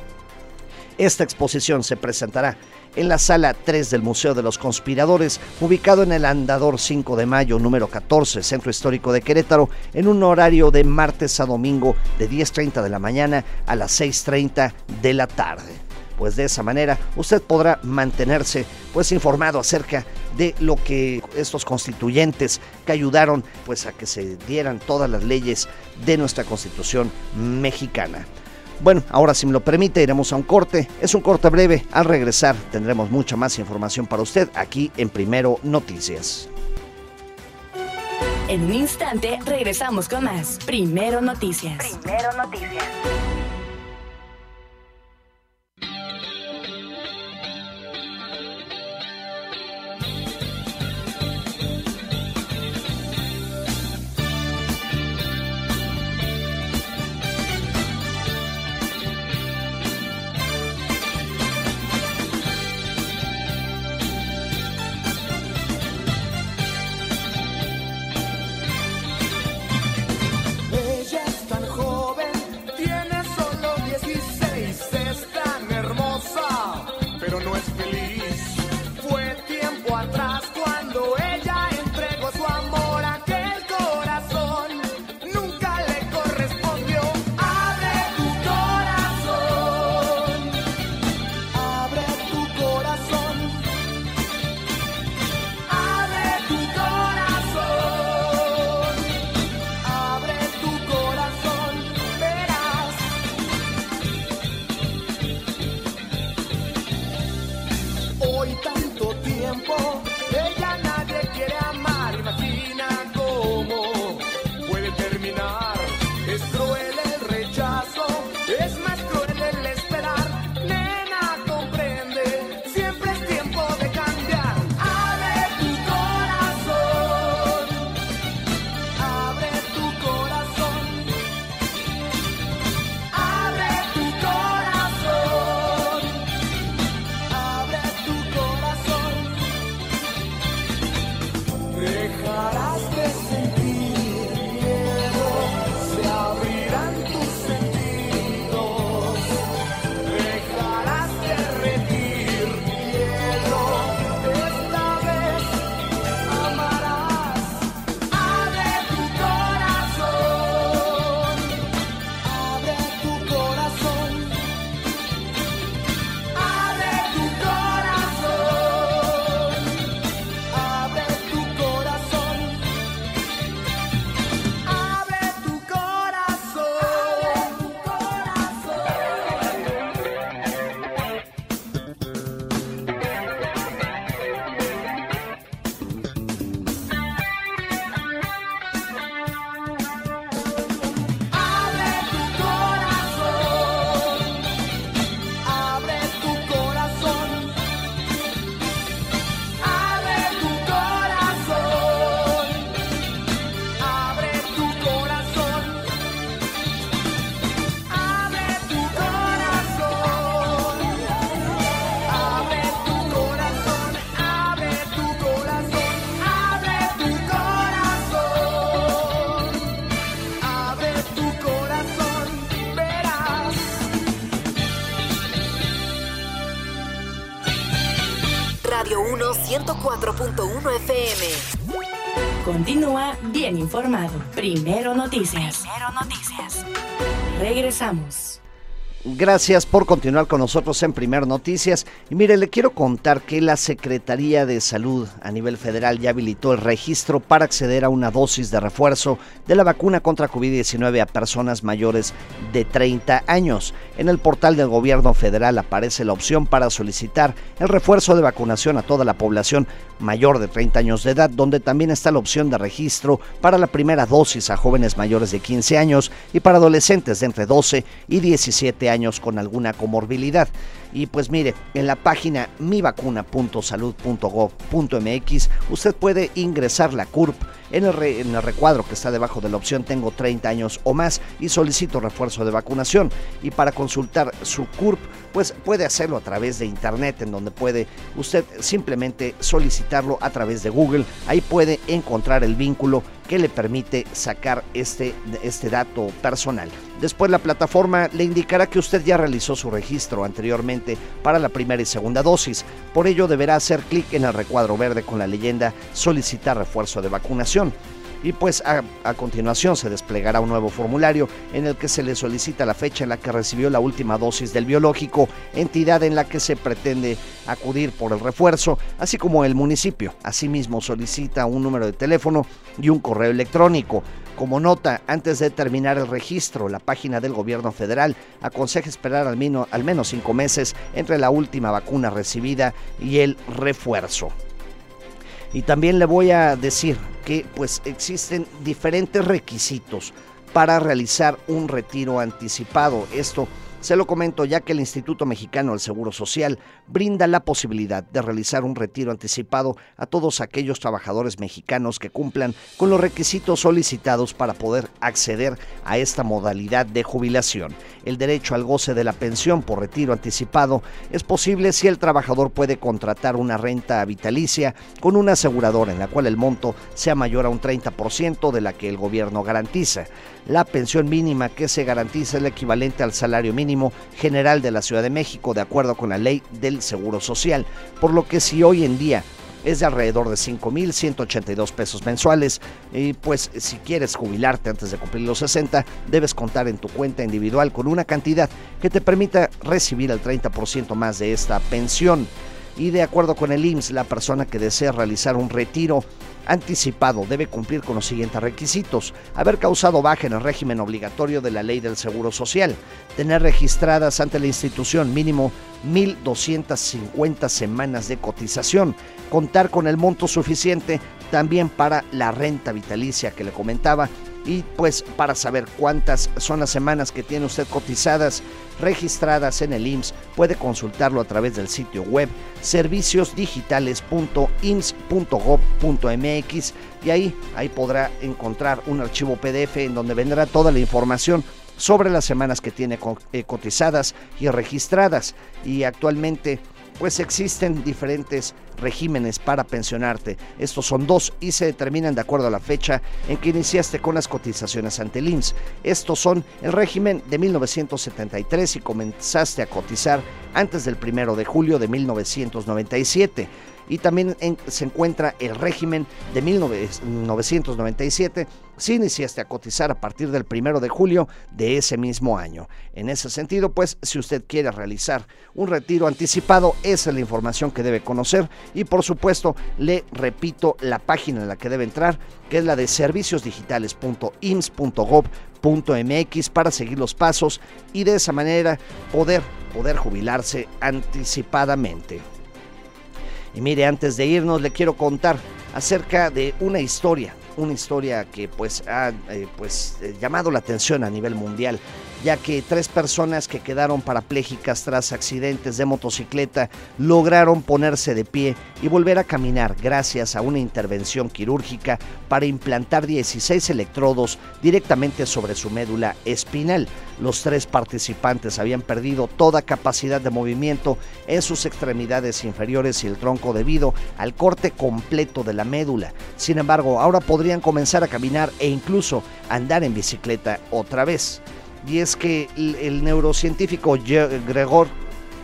Esta exposición se presentará en la Sala tres del Museo de los Conspiradores, ubicado en el Andador cinco de mayo, número catorce, Centro Histórico de Querétaro, en un horario de martes a domingo de diez treinta de la mañana a las seis treinta de la tarde. Pues de esa manera usted podrá mantenerse pues informado acerca de lo que estos constituyentes que ayudaron pues a que se dieran todas las leyes de nuestra Constitución mexicana. Bueno, ahora si me lo permite, iremos a un corte. Es un corte breve. Al regresar tendremos mucha más información para usted aquí en Primero Noticias. En un instante regresamos con más Primero Noticias. Primero Noticias. Ella es tan joven, tiene solo dieciséis, es tan hermosa, pero no es feliz. Fue tiempo atrás cuando ella entregó su amor a aquel corazón, nunca le correspondió. Abre tu corazón, abre tu corazón, abre tu corazón. Abre tu corazón, verás. uno, ciento cuatro punto uno F M. Continúa bien informado. Primero Noticias. Primero Noticias. Regresamos. Gracias por continuar con nosotros en Primer Noticias. Y mire, le quiero contar que la Secretaría de Salud a nivel federal ya habilitó el registro para acceder a una dosis de refuerzo de la vacuna contra COVID diecinueve a personas mayores de treinta años. En el portal del gobierno federal aparece la opción para solicitar el refuerzo de vacunación a toda la población mayor de treinta años de edad, donde también está la opción de registro para la primera dosis a jóvenes mayores de quince años y para adolescentes de entre doce y diecisiete años con alguna comorbilidad. Y pues mire, en la página mi vacuna punto salud punto gov punto m x usted puede ingresar la C U R P en el, re, en el recuadro que está debajo de la opción tengo treinta años o más y solicito refuerzo de vacunación. Y para consultar su C U R P, pues puede hacerlo a través de internet, en donde puede usted simplemente solicitarlo a través de Google. Ahí puede encontrar el vínculo que le permite sacar este, este dato personal. Después la plataforma le indicará que usted ya realizó su registro anteriormente para la primera y segunda dosis. Por ello deberá hacer clic en el recuadro verde con la leyenda solicitar refuerzo de vacunación. Y pues a, a continuación se desplegará un nuevo formulario en el que se le solicita la fecha en la que recibió la última dosis del biológico, entidad en la que se pretende acudir por el refuerzo, así como el municipio. Asimismo solicita un número de teléfono y un correo electrónico. Como nota, antes de terminar el registro, la página del gobierno federal aconseja esperar al menos, al menos cinco meses entre la última vacuna recibida y el refuerzo. Y también le voy a decir que pues existen diferentes requisitos para realizar un retiro anticipado. Esto se lo comento ya que el Instituto Mexicano del Seguro Social brinda la posibilidad de realizar un retiro anticipado a todos aquellos trabajadores mexicanos que cumplan con los requisitos solicitados para poder acceder a esta modalidad de jubilación. El derecho al goce de la pensión por retiro anticipado es posible si el trabajador puede contratar una renta vitalicia con una aseguradora en la cual el monto sea mayor a un treinta por ciento de la que el gobierno garantiza. La pensión mínima que se garantiza es el equivalente al salario mínimo general de la Ciudad de México, de acuerdo con la ley del Seguro Social, por lo que si hoy en día es de alrededor de cinco mil ciento ochenta y dos pesos mensuales, y pues si quieres jubilarte antes de cumplir los sesenta, debes contar en tu cuenta individual con una cantidad que te permita recibir el treinta por ciento más de esta pensión. Y de acuerdo con el I M S S, la persona que desea realizar un retiro anticipado debe cumplir con los siguientes requisitos: haber causado baja en el régimen obligatorio de la ley del Seguro Social, tener registradas ante la institución mínimo mil doscientas cincuenta semanas de cotización, contar con el monto suficiente también para la renta vitalicia que le comentaba. Y pues para saber cuántas son las semanas que tiene usted cotizadas, registradas en el I M S S, puede consultarlo a través del sitio web servicios digitales punto i m s s punto gov punto m x, y ahí, ahí podrá encontrar un archivo P D F en donde vendrá toda la información sobre las semanas que tiene cotizadas y registradas. Y actualmente pues existen diferentes regímenes para pensionarte. Estos son dos y se determinan de acuerdo a la fecha en que iniciaste con las cotizaciones ante el I M S S. Estos son el régimen de mil novecientos setenta y tres y comenzaste a cotizar antes del primero de julio de mil novecientos noventa y siete. Y también en, se encuentra el régimen de mil novecientos noventa y siete si iniciaste a cotizar a partir del primero de julio de ese mismo año. En ese sentido, pues, si usted quiere realizar un retiro anticipado, esa es la información que debe conocer. Y por supuesto, le repito la página en la que debe entrar, que es la de servicios digitales punto i m s s punto gov punto m x, para seguir los pasos y de esa manera poder, poder jubilarse anticipadamente. Y mire, antes de irnos le quiero contar acerca de una historia, una historia que pues ha eh, pues, eh, llamado la atención a nivel mundial, ya que tres personas que quedaron parapléjicas tras accidentes de motocicleta lograron ponerse de pie y volver a caminar gracias a una intervención quirúrgica para implantar dieciséis electrodos directamente sobre su médula espinal. Los tres participantes habían perdido toda capacidad de movimiento en sus extremidades inferiores y el tronco debido al corte completo de la médula. Sin embargo, ahora podrían comenzar a caminar e incluso andar en bicicleta otra vez. Y es que el, el neurocientífico Gregor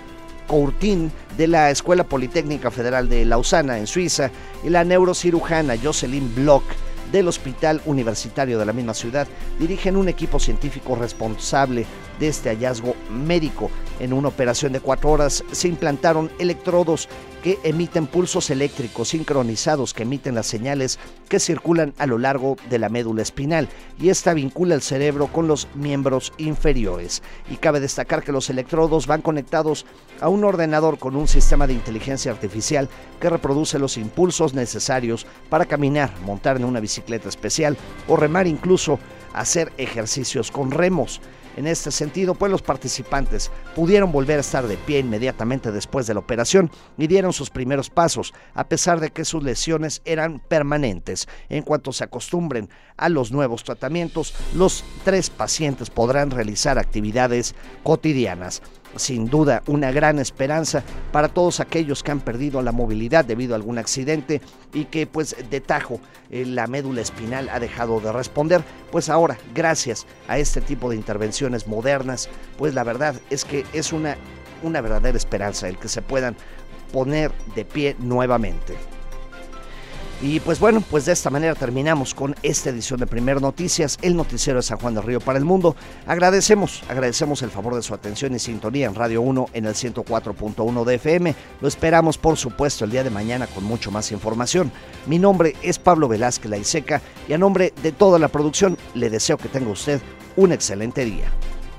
Courtin de la Escuela Politécnica Federal de Lausana, en Suiza, y la neurocirujana Jocelyn Bloch del Hospital Universitario de la misma ciudad dirigen un equipo científico responsable de este hallazgo médico. En una operación de cuatro horas se implantaron electrodos que emiten pulsos eléctricos sincronizados que emiten las señales que circulan a lo largo de la médula espinal, y esta vincula el cerebro con los miembros inferiores. Y cabe destacar que los electrodos van conectados a un ordenador con un sistema de inteligencia artificial que reproduce los impulsos necesarios para caminar, montar en una bicicleta especial o remar, incluso hacer ejercicios con remos. En este sentido, pues los participantes pudieron volver a estar de pie inmediatamente después de la operación y dieron sus primeros pasos, a pesar de que sus lesiones eran permanentes. En cuanto se acostumbren a los nuevos tratamientos, los tres pacientes podrán realizar actividades cotidianas. Sin duda, una gran esperanza para todos aquellos que han perdido la movilidad debido a algún accidente y que pues de tajo eh, la médula espinal ha dejado de responder. Pues ahora, gracias a este tipo de intervenciones modernas, pues la verdad es que es una, una verdadera esperanza el que se puedan poner de pie nuevamente. Y pues bueno, pues de esta manera terminamos con esta edición de Primero Noticias, el noticiero de San Juan del Río para el mundo. Agradecemos, agradecemos el favor de su atención y sintonía en Radio uno en el ciento cuatro punto uno de F M. Lo esperamos, por supuesto, el día de mañana con mucho más información. Mi nombre es Pablo Velázquez Laiseca y a nombre de toda la producción le deseo que tenga usted un excelente día.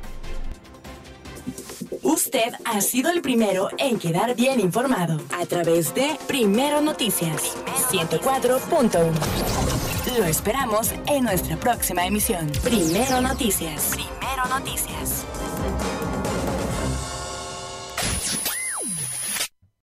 Usted ha sido el primero en quedar bien informado a través de Primero Noticias ciento cuatro punto uno. Lo esperamos en nuestra próxima emisión. Primero Noticias. Primero Noticias.